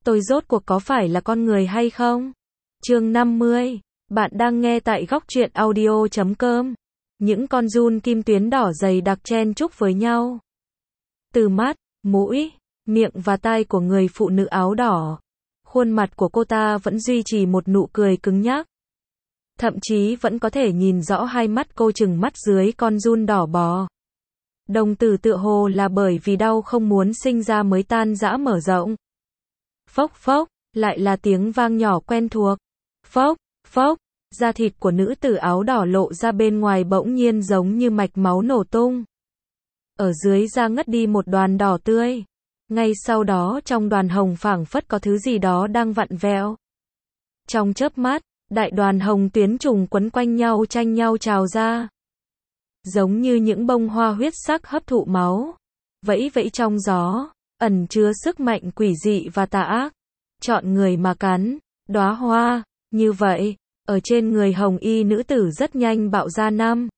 tôi rốt cuộc có phải là con người hay không? Chương 50. Bạn đang nghe tại góc truyện audio.com. Những con giun kim tuyến đỏ dày đặc chen chúc với nhau. Từ mắt, mũi, miệng và tai của người phụ nữ áo đỏ. Khuôn mặt của cô ta vẫn duy trì một nụ cười cứng nhắc. Thậm chí vẫn có thể nhìn rõ hai mắt cô trừng mắt dưới con giun đỏ bò. Đồng tử tựa hồ là bởi vì đau không muốn sinh ra mới tan rã mở rộng. Phốc phốc, lại là tiếng vang nhỏ quen thuộc. Phốc, phốc, da thịt của nữ tử áo đỏ lộ ra bên ngoài bỗng nhiên giống như mạch máu nổ tung. Ở dưới da ngất đi một đoàn đỏ tươi. Ngay sau đó trong đoàn hồng phảng phất có thứ gì đó đang vặn vẹo. Trong chớp mắt, đại đoàn hồng tuyến trùng quấn quanh nhau tranh nhau trào ra. Giống như những bông hoa huyết sắc hấp thụ máu. Vẫy vẫy trong gió, ẩn chứa sức mạnh quỷ dị và tà ác. Chọn người mà cắn, đóa hoa, như vậy, ở trên người hồng y nữ tử rất nhanh bạo ra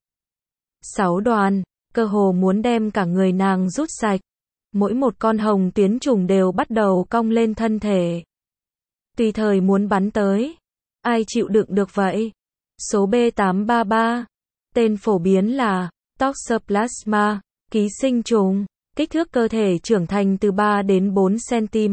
5-6 đoàn, cơ hồ muốn đem cả người nàng rút sạch. Mỗi một con hồng tuyến trùng đều bắt đầu cong lên thân thể. Tùy thời muốn bắn tới. Ai chịu đựng được vậy? Số B833. Tên phổ biến là Toxoplasma, ký sinh trùng. Kích thước cơ thể trưởng thành từ 3 đến 4 cm.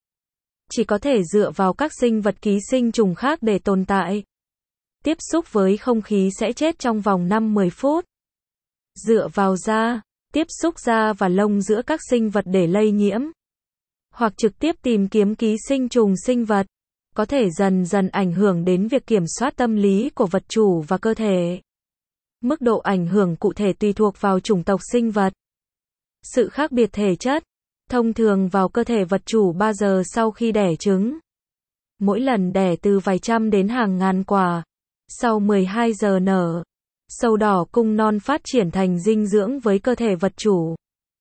Chỉ có thể dựa vào các sinh vật ký sinh trùng khác để tồn tại. Tiếp xúc với không khí sẽ chết trong vòng 5-10 phút. Dựa vào da, tiếp xúc da và lông giữa các sinh vật để lây nhiễm. Hoặc trực tiếp tìm kiếm ký sinh trùng sinh vật. Có thể dần dần ảnh hưởng đến việc kiểm soát tâm lý của vật chủ và cơ thể. Mức độ ảnh hưởng cụ thể tùy thuộc vào chủng tộc sinh vật. Sự khác biệt thể chất, thông thường vào cơ thể vật chủ 3 giờ sau khi đẻ trứng. Mỗi lần đẻ từ vài trăm đến hàng ngàn quả. Sau 12 giờ nở, sâu đỏ cung non phát triển thành dinh dưỡng với cơ thể vật chủ.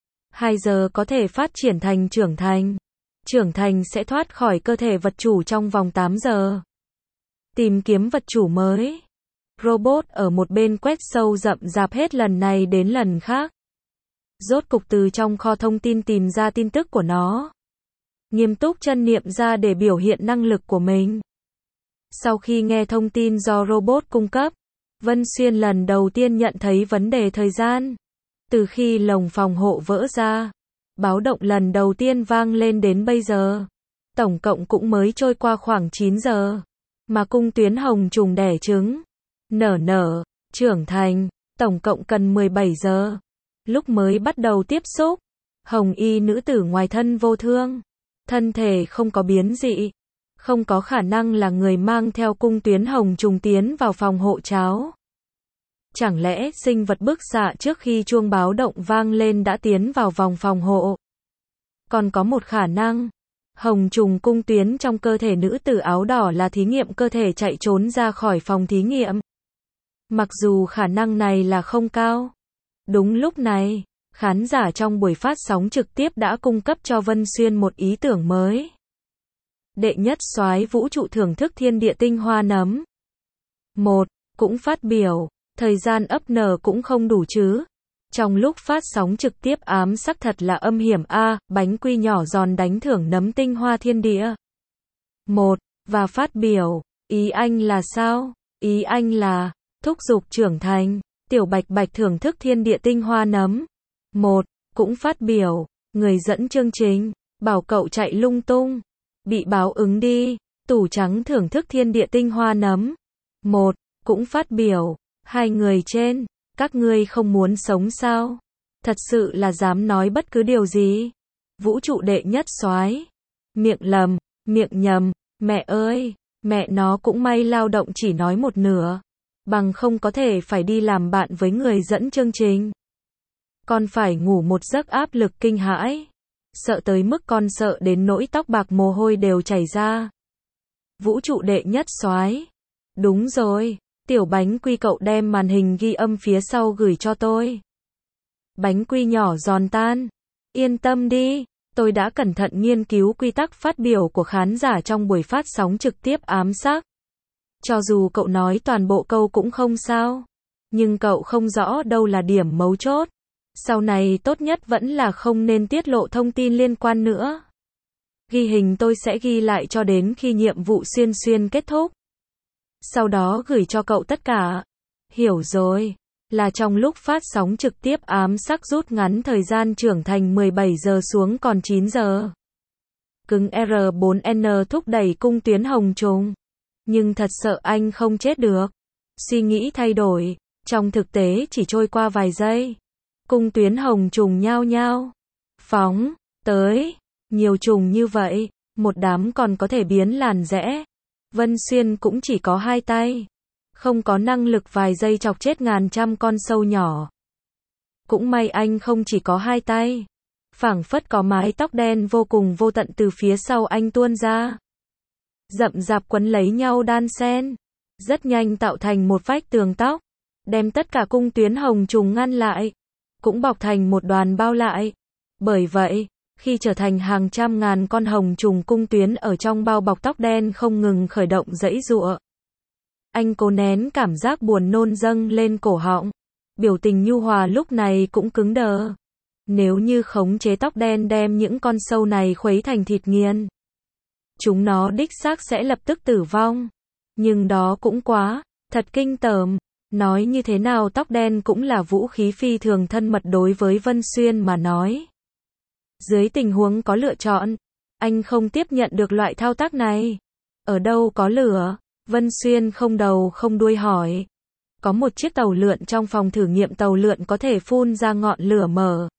2 giờ có thể phát triển thành trưởng thành. Trưởng thành sẽ thoát khỏi cơ thể vật chủ trong vòng 8 giờ. Tìm kiếm vật chủ mới. Robot ở một bên quét sâu rậm rạp hết lần này đến lần khác. Rốt cục từ trong kho thông tin tìm ra tin tức của nó. Nghiêm túc chân niệm ra để biểu hiện năng lực của mình. Sau khi nghe thông tin do robot cung cấp, Vân Xuyên lần đầu tiên nhận thấy vấn đề thời gian. Từ khi lồng phòng hộ vỡ ra, báo động lần đầu tiên vang lên đến bây giờ. Tổng cộng cũng mới trôi qua khoảng 9 giờ. Mà cung tuyến hồng trùng đẻ trứng, nở, trưởng thành, tổng cộng cần 17 giờ. Lúc mới bắt đầu tiếp xúc, hồng y nữ tử ngoài thân vô thương. Thân thể không có biến dị. Không có khả năng là người mang theo cung tuyến hồng trùng tiến vào phòng hộ cháo. Chẳng lẽ sinh vật bức xạ trước khi chuông báo động vang lên đã tiến vào vòng phòng hộ? Còn có một khả năng, hồng trùng cung tuyến trong cơ thể nữ tử áo đỏ là thí nghiệm cơ thể chạy trốn ra khỏi phòng thí nghiệm. Mặc dù khả năng này là không cao. Đúng lúc này, khán giả trong buổi phát sóng trực tiếp đã cung cấp cho Vân Xuyên một ý tưởng mới. Đệ nhất soái vũ trụ thưởng thức thiên địa tinh hoa nấm. 1. Cũng phát biểu, thời gian ấp nở cũng không đủ chứ. Trong lúc phát sóng trực tiếp ám sắc thật là âm hiểm a, bánh quy nhỏ giòn đánh thưởng nấm tinh hoa thiên địa. 1. Và phát biểu, ý anh là sao? Ý anh là, thúc giục trưởng thành, tiểu bạch bạch thưởng thức thiên địa tinh hoa nấm. 1. Cũng phát biểu, người dẫn chương trình, bảo cậu chạy lung tung. Bị báo ứng đi, tủ trắng thưởng thức thiên địa tinh hoa nấm. 1. Cũng phát biểu, hai người trên, các ngươi không muốn sống sao? Thật sự là dám nói bất cứ điều gì. Vũ trụ đệ nhất soái. Miệng lầm, miệng nhầm, mẹ ơi, mẹ nó cũng may lao động chỉ nói một nửa. Bằng không có thể phải đi làm bạn với người dẫn chương trình. Con phải ngủ một giấc áp lực kinh hãi. Sợ tới mức con sợ đến nỗi tóc bạc mồ hôi đều chảy ra. Vũ trụ đệ nhất soái. Đúng rồi, tiểu bánh quy cậu đem màn hình ghi âm phía sau gửi cho tôi. Bánh quy nhỏ giòn tan. Yên tâm đi, tôi đã cẩn thận nghiên cứu quy tắc phát biểu của khán giả trong buổi phát sóng trực tiếp ám sắc. Cho dù cậu nói toàn bộ câu cũng không sao. Nhưng cậu không rõ đâu là điểm mấu chốt. Sau này tốt nhất vẫn là không nên tiết lộ thông tin liên quan nữa. Ghi hình tôi sẽ ghi lại cho đến khi nhiệm vụ xuyên xuyên kết thúc. Sau đó gửi cho cậu tất cả. Hiểu rồi. Là trong lúc phát sóng trực tiếp ám sắc rút ngắn thời gian trưởng thành 17 giờ xuống còn 9 giờ. Cứng R4N thúc đẩy cung tuyến hồng trùng. Nhưng thật sợ anh không chết được. Suy nghĩ thay đổi. Trong thực tế chỉ trôi qua vài giây. Cung tuyến hồng trùng nhao nhao. Phóng. Tới. Nhiều trùng như vậy. Một đám còn có thể biến làn rẽ. Vân Xuyên cũng chỉ có 2 tay. Không có năng lực vài giây chọc chết ngàn trăm con sâu nhỏ. Cũng may anh không chỉ có 2 tay. Phảng phất có mái tóc đen vô cùng vô tận từ phía sau anh tuôn ra. Rậm rạp quấn lấy nhau đan xen. Rất nhanh tạo thành một vách tường tóc. Đem tất cả cung tuyến hồng trùng ngăn lại. Cũng bọc thành một đoàn bao lại. Bởi vậy, khi trở thành hàng trăm ngàn con hồng trùng cung tuyến ở trong bao bọc tóc đen không ngừng khởi động giãy giụa. Anh cố nén cảm giác buồn nôn dâng lên cổ họng. Biểu tình nhu hòa lúc này cũng cứng đờ. Nếu như khống chế tóc đen đem những con sâu này khuấy thành thịt nghiền, chúng nó đích xác sẽ lập tức tử vong. Nhưng đó cũng quá, thật kinh tởm. Nói như thế nào tóc đen cũng là vũ khí phi thường thân mật đối với Vân Xuyên mà nói. Dưới tình huống có lựa chọn, anh không tiếp nhận được loại thao tác này. Ở đâu có lửa? Vân Xuyên không đầu không đuôi hỏi. Có một chiếc tàu lượn trong phòng thử nghiệm tàu lượn có thể phun ra ngọn lửa mở.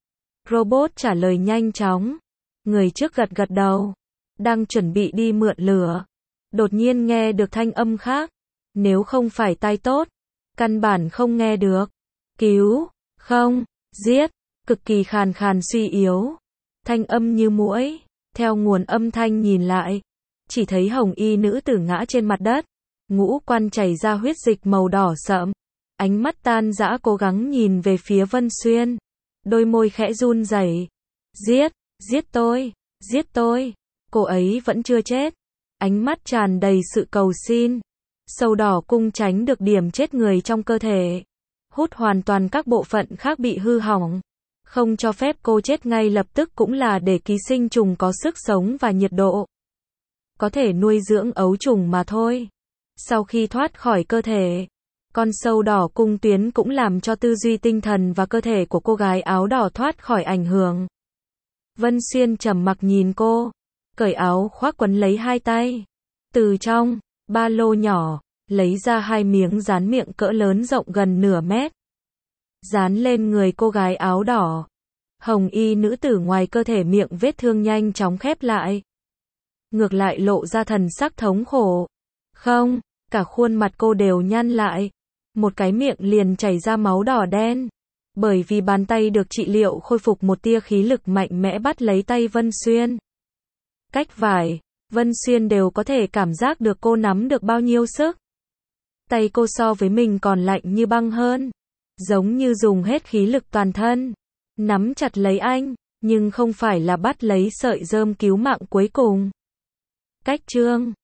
Robot trả lời nhanh chóng. Người trước gật gật đầu. Đang chuẩn bị đi mượn lửa. Đột nhiên nghe được thanh âm khác. Nếu không phải tai tốt, căn bản không nghe được. Cứu, không, giết, cực kỳ khàn khàn suy yếu. Thanh âm như muỗi. Theo nguồn âm thanh nhìn lại, chỉ thấy hồng y nữ tử ngã trên mặt đất. Ngũ quan chảy ra huyết dịch màu đỏ sậm. Ánh mắt tan rã cố gắng nhìn về phía Vân Xuyên. Đôi môi khẽ run rẩy. Giết, giết tôi, giết tôi. Cô ấy vẫn chưa chết. Ánh mắt tràn đầy sự cầu xin. Sâu đỏ cung tránh được điểm chết người trong cơ thể. Hút hoàn toàn các bộ phận khác bị hư hỏng. Không cho phép cô chết ngay lập tức cũng là để ký sinh trùng có sức sống và nhiệt độ. Có thể nuôi dưỡng ấu trùng mà thôi. Sau khi thoát khỏi cơ thể, con sâu đỏ cung tuyến cũng làm cho tư duy tinh thần và cơ thể của cô gái áo đỏ thoát khỏi ảnh hưởng. Vân Xuyên trầm mặc nhìn cô, cởi áo khoác quấn lấy 2 tay. Từ trong ba lô nhỏ, lấy ra 2 miếng dán miệng cỡ lớn rộng gần nửa mét. Dán lên người cô gái áo đỏ. Hồng y nữ tử ngoài cơ thể miệng vết thương nhanh chóng khép lại. Ngược lại lộ ra thần sắc thống khổ. Không, cả khuôn mặt cô đều nhăn lại. Một cái miệng liền chảy ra máu đỏ đen. Bởi vì bàn tay được trị liệu khôi phục một tia khí lực mạnh mẽ bắt lấy tay Vân Xuyên. Cách vải, Vân Xuyên đều có thể cảm giác được cô nắm được bao nhiêu sức. Tay cô so với mình còn lạnh như băng hơn. Giống như dùng hết khí lực toàn thân. Nắm chặt lấy anh, nhưng không phải là bắt lấy sợi rơm cứu mạng cuối cùng. Cách chương